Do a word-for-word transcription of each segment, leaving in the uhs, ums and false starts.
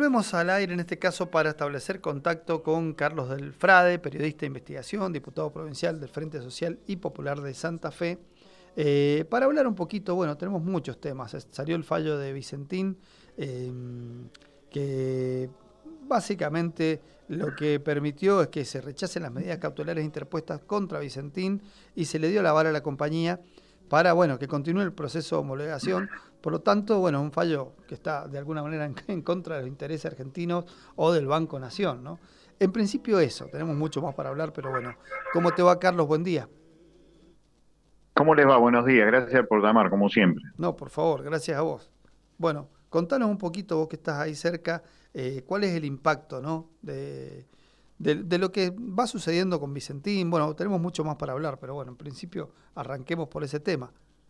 volvemos al aire, en este caso para establecer contacto con Carlos del Frade, periodista de investigación, diputado provincial del Frente Social y Popular de Santa Fe, eh, para hablar un poquito. Bueno, tenemos muchos temas. Salió el fallo de Vicentín, eh, que básicamente lo que permitió es que se rechacen las medidas cautelares interpuestas contra Vicentín y se le dio la vara a la compañía para, bueno, que continúe el proceso de homologación. Por lo tanto, bueno, un fallo que está de alguna manera en, en contra de los intereses argentinos o del Banco Nación, ¿no? En principio eso, tenemos mucho más para hablar, pero bueno. ¿Cómo te va, Carlos? Buen día. ¿Cómo les va? Buenos días. Gracias por llamar, como siempre. No, por favor, gracias a vos. Bueno, contanos un poquito, vos que estás ahí cerca, eh, cuál es el impacto, ¿no? de, de, de lo que va sucediendo con Vicentín. Bueno, tenemos mucho más para hablar, pero bueno, en principio arranquemos por ese tema.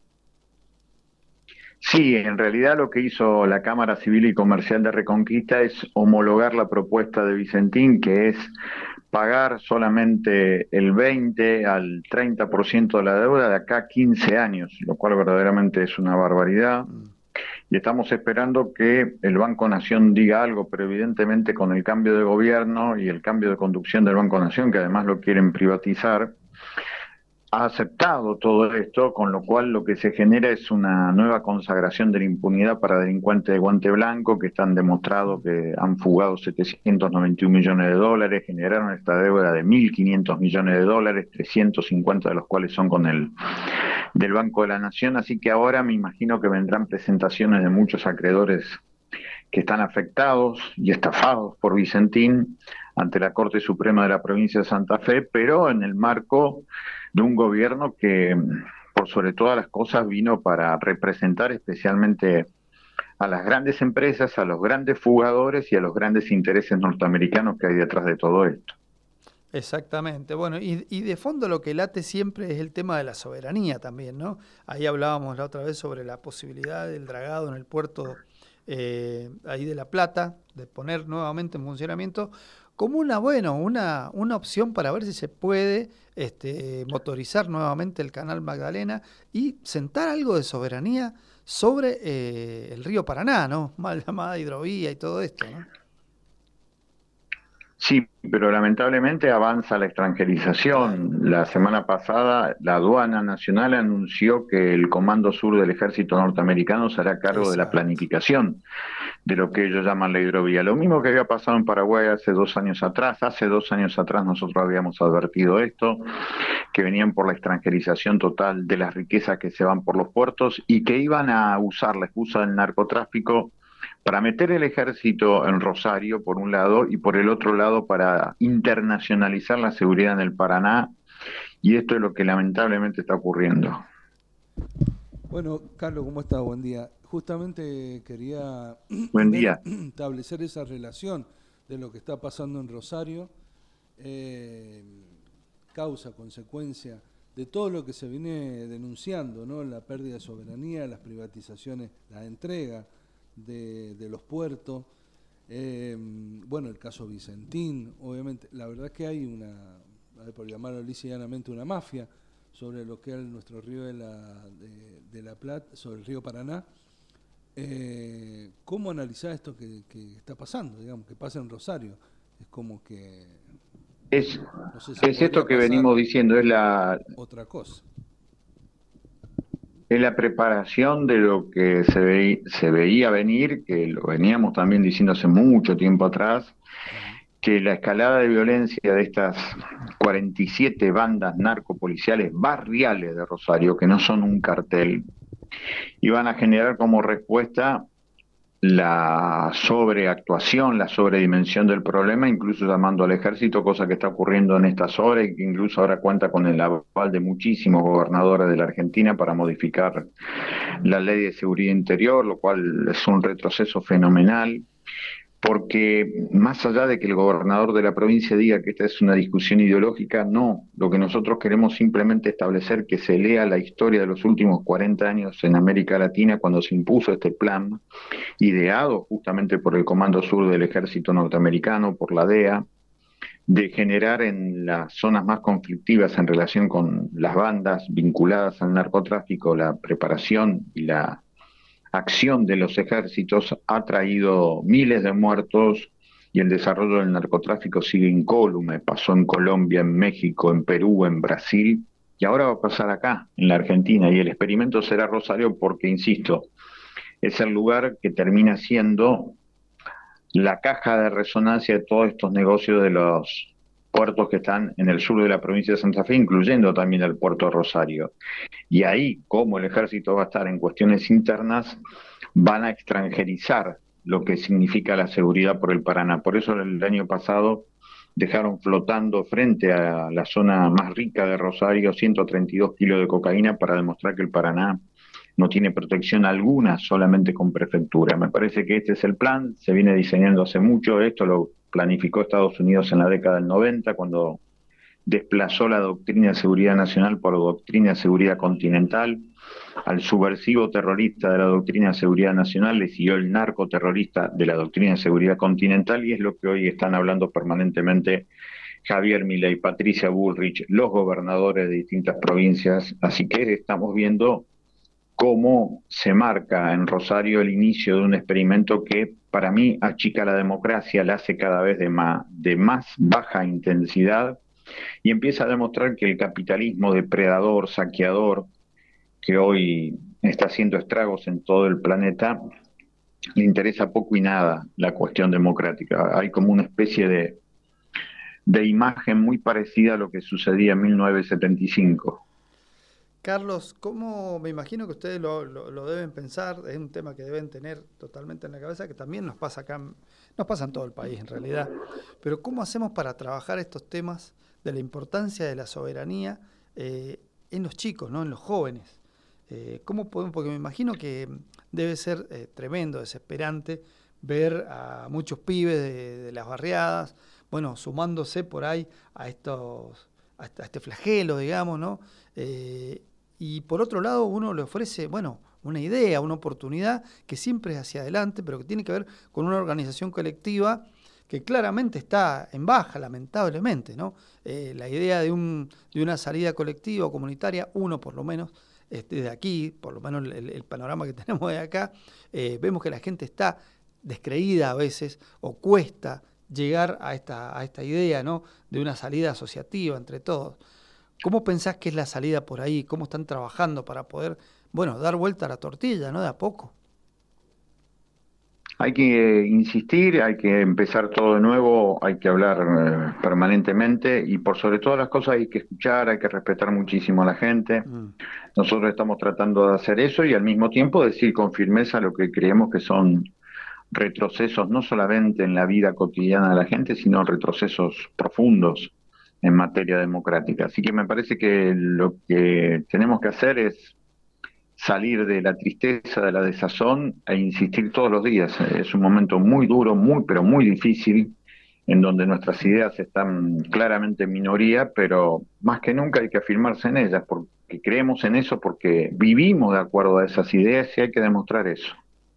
Sí, en realidad lo que hizo la Cámara Civil y Comercial de Reconquista es homologar la propuesta de Vicentín, que es pagar solamente el veinte al treinta por ciento de la deuda de acá a quince años, lo cual verdaderamente es una barbaridad. Y estamos esperando que el Banco Nación diga algo, pero evidentemente con el cambio de gobierno y el cambio de conducción del Banco Nación, que además lo quieren privatizar, ha aceptado todo esto, con lo cual lo que se genera es una nueva consagración de la impunidad para delincuentes de guante blanco que están demostrado que han fugado setecientos noventa y un millones de dólares, generaron esta deuda de mil quinientos millones de dólares, trescientos cincuenta de los cuales son con el del Banco de la Nación, así que ahora me imagino que vendrán presentaciones de muchos acreedores que están afectados y estafados por Vicentín ante la Corte Suprema de la provincia de Santa Fe, pero en el marco de un gobierno que, por sobre todas las cosas, vino para representar especialmente a las grandes empresas, a los grandes fugadores y a los grandes intereses norteamericanos que hay detrás de todo esto. Exactamente. Bueno, y, y de fondo lo que late siempre es el tema de la soberanía también, ¿no? Ahí hablábamos la otra vez sobre la posibilidad del dragado en el puerto eh, ahí de La Plata, de poner nuevamente en funcionamiento como una, bueno, una, una opción para ver si se puede este, motorizar nuevamente el canal Magdalena y sentar algo de soberanía sobre eh, el río Paraná, ¿no? Mal llamada hidrovía y todo esto, ¿no? Sí, pero lamentablemente avanza la Claro, extranjerización. La claro. semana pasada la aduana nacional anunció que el Comando Sur del Ejército norteamericano se hará cargo de la Exacto. planificación de lo que ellos llaman la hidrovía. Lo mismo que había pasado en Paraguay hace dos años atrás. Hace dos años atrás nosotros habíamos advertido esto, que venían por la extranjerización total de las riquezas que se van por los puertos y que iban a usar la excusa del narcotráfico para meter el ejército en Rosario, por un lado, y por el otro lado para internacionalizar la seguridad en el Paraná, y esto es lo que lamentablemente está ocurriendo. Bueno, Carlos, ¿cómo estás? Buen día. Justamente quería Buen ver, día. establecer esa relación de lo que está pasando en Rosario, eh, causa, consecuencia de todo lo que se viene denunciando, ¿no? La pérdida de soberanía, las privatizaciones, la entrega de, de los puertos, eh, bueno, el caso Vicentín, obviamente, la verdad es que hay una, por llamarlo lisa y llanamente, una mafia sobre lo que es nuestro río de la, de, de la Plata, sobre el río Paraná. Eh, ¿Cómo analizar esto que, que está pasando, digamos, que pasa en Rosario? Es como que, Es, no sé si es esto podría que pasar venimos diciendo, es la, otra cosa. es la preparación de lo que se, ve, se veía venir, que lo veníamos también diciendo hace mucho tiempo atrás, Uh-huh. que la escalada de violencia de estas cuarenta y siete bandas narcopoliciales barriales de Rosario, que no son un cartel, iban a generar como respuesta la sobreactuación, la sobredimensión del problema, incluso llamando al ejército, cosa que está ocurriendo en estas horas y que incluso ahora cuenta con el aval de muchísimos gobernadores de la Argentina para modificar la ley de seguridad interior, lo cual es un retroceso fenomenal, porque más allá de que el gobernador de la provincia diga que esta es una discusión ideológica, no, lo que nosotros queremos simplemente establecer que se lea la historia de los últimos cuarenta años en América Latina cuando se impuso este plan, ideado justamente por el Comando Sur del Ejército Norteamericano, por la D E A, de generar en las zonas más conflictivas en relación con las bandas vinculadas al narcotráfico la preparación y la acción de los ejércitos ha traído miles de muertos y el desarrollo del narcotráfico sigue incólume. Pasó en Colombia, en México, en Perú, en Brasil, y ahora va a pasar acá, en la Argentina, y el experimento será Rosario porque, insisto, es el lugar que termina siendo la caja de resonancia de todos estos negocios de los puertos que están en el sur de la provincia de Santa Fe, incluyendo también el puerto de Rosario. Y ahí, como el ejército va a estar en cuestiones internas, van a extranjerizar lo que significa la seguridad por el Paraná. Por eso el año pasado dejaron flotando frente a la zona más rica de Rosario ciento treinta y dos kilos de cocaína para demostrar que el Paraná no tiene protección alguna, solamente con prefectura. Me parece que este es el plan, se viene diseñando hace mucho, esto lo planificó Estados Unidos en la década del noventa, cuando desplazó la doctrina de seguridad nacional por la doctrina de seguridad continental. Al subversivo terrorista de la doctrina de seguridad nacional le siguió el narcoterrorista de la doctrina de seguridad continental, y es lo que hoy están hablando permanentemente Javier Milei, Patricia Bullrich, los gobernadores de distintas provincias. Así que estamos viendo cómo se marca en Rosario el inicio de un experimento que para mí achica la democracia, la hace cada vez de más, de más baja intensidad, y empieza a demostrar que el capitalismo depredador, saqueador, que hoy está haciendo estragos en todo el planeta, le interesa poco y nada la cuestión democrática. Hay como una especie de, de imagen muy parecida a lo que sucedía en mil novecientos setenta y cinco. Carlos, ¿cómo me imagino que ustedes lo, lo, lo deben pensar? Es un tema que deben tener totalmente en la cabeza, que también nos pasa acá, nos pasa en todo el país en realidad. Pero ¿cómo hacemos para trabajar estos temas de la importancia de la soberanía eh, en los chicos, ¿no? En los jóvenes? Eh, ¿Cómo podemos? Porque me imagino que debe ser eh, tremendo, desesperante ver a muchos pibes de, de las barriadas, bueno, sumándose por ahí a estos, a este flagelo, digamos, ¿no? Eh, y por otro lado uno le ofrece, bueno, una idea, una oportunidad que siempre es hacia adelante, pero que tiene que ver con una organización colectiva que claramente está en baja, lamentablemente, ¿no? Eh, la idea de, un, de una salida colectiva o comunitaria, uno por lo menos, este, de aquí, por lo menos el, el panorama que tenemos de acá, eh, vemos que la gente está descreída a veces, o cuesta llegar a esta, a esta idea, ¿no? De una salida asociativa entre todos. ¿Cómo pensás que es la salida por ahí? ¿Cómo están trabajando para poder, bueno, dar vuelta a la tortilla, ¿no? De a poco. Hay que insistir, hay que empezar todo de nuevo, hay que hablar eh, permanentemente, y por sobre todas las cosas hay que escuchar, hay que respetar muchísimo a la gente. Mm. Nosotros estamos tratando de hacer eso y al mismo tiempo decir con firmeza lo que creemos que son retrocesos no solamente en la vida cotidiana de la gente, sino retrocesos profundos en materia democrática. Así que me parece que lo que tenemos que hacer es salir de la tristeza, de la desazón e insistir todos los días. Es un momento muy duro, muy pero muy difícil, en donde nuestras ideas están claramente en minoría, pero más que nunca hay que afirmarse en ellas, porque creemos en eso, porque vivimos de acuerdo a esas ideas y hay que demostrar eso.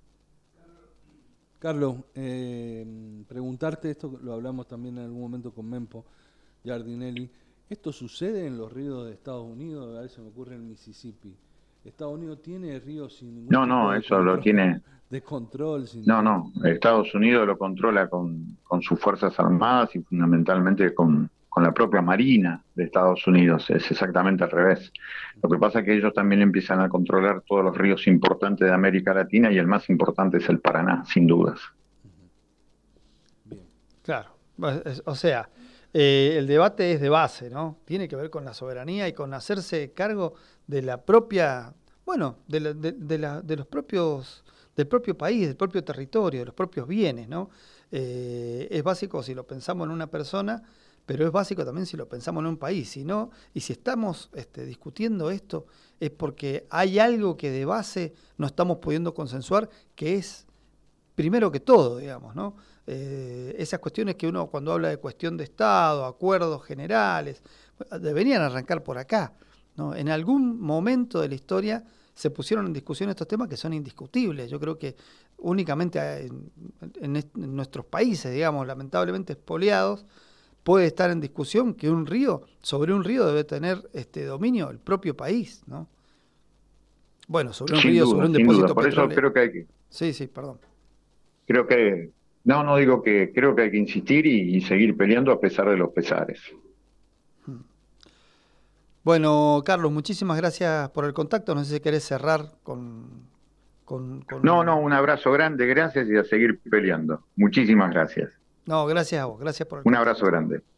Carlos, eh, preguntarte, esto lo hablamos también en algún momento con Mempo Giardinelli, ¿esto sucede en los ríos de Estados Unidos? A ver, se me ocurre en Mississippi. ¿Estados Unidos tiene ríos sin ningún No, tipo no, de eso control, lo tiene... de control? Sin no, no, Estados Unidos lo controla con, con sus Fuerzas Armadas y fundamentalmente con, con la propia Marina de Estados Unidos. Es exactamente al revés. Lo que pasa es que ellos también empiezan a controlar todos los ríos importantes de América Latina y el más importante es el Paraná, sin dudas. Bien. Claro, o sea... Eh, el debate es de base, ¿no? Tiene que ver con la soberanía y con hacerse cargo de la propia, bueno, de, la, de, de, la, de los propios, del propio país, del propio territorio, de los propios bienes, ¿no? Eh, es básico si lo pensamos en una persona, pero es básico también si lo pensamos en un país, si no, y si estamos este, discutiendo esto, es porque hay algo que de base no estamos pudiendo consensuar, que es primero que todo, digamos, ¿no? Eh, esas cuestiones que uno cuando habla de cuestión de Estado, acuerdos generales, deberían arrancar por acá, ¿no? En algún momento de la historia se pusieron en discusión estos temas que son indiscutibles. Yo creo que únicamente en, en, en nuestros países, digamos, lamentablemente expoliados, puede estar en discusión que un río, sobre un río debe tener este dominio el propio país, ¿no? Bueno, sobre un Sin río, duda, sobre un sin depósito duda. Por eso petrolero. creo que hay que, Sí, sí, perdón. creo que, no, no digo que creo que hay que insistir y, y seguir peleando a pesar de los pesares. Bueno, Carlos, muchísimas gracias por el contacto. No sé si querés cerrar con, con, No, no, con... un abrazo grande, gracias y a seguir peleando. Muchísimas gracias. No, gracias a vos, gracias por el Un abrazo contacto. grande.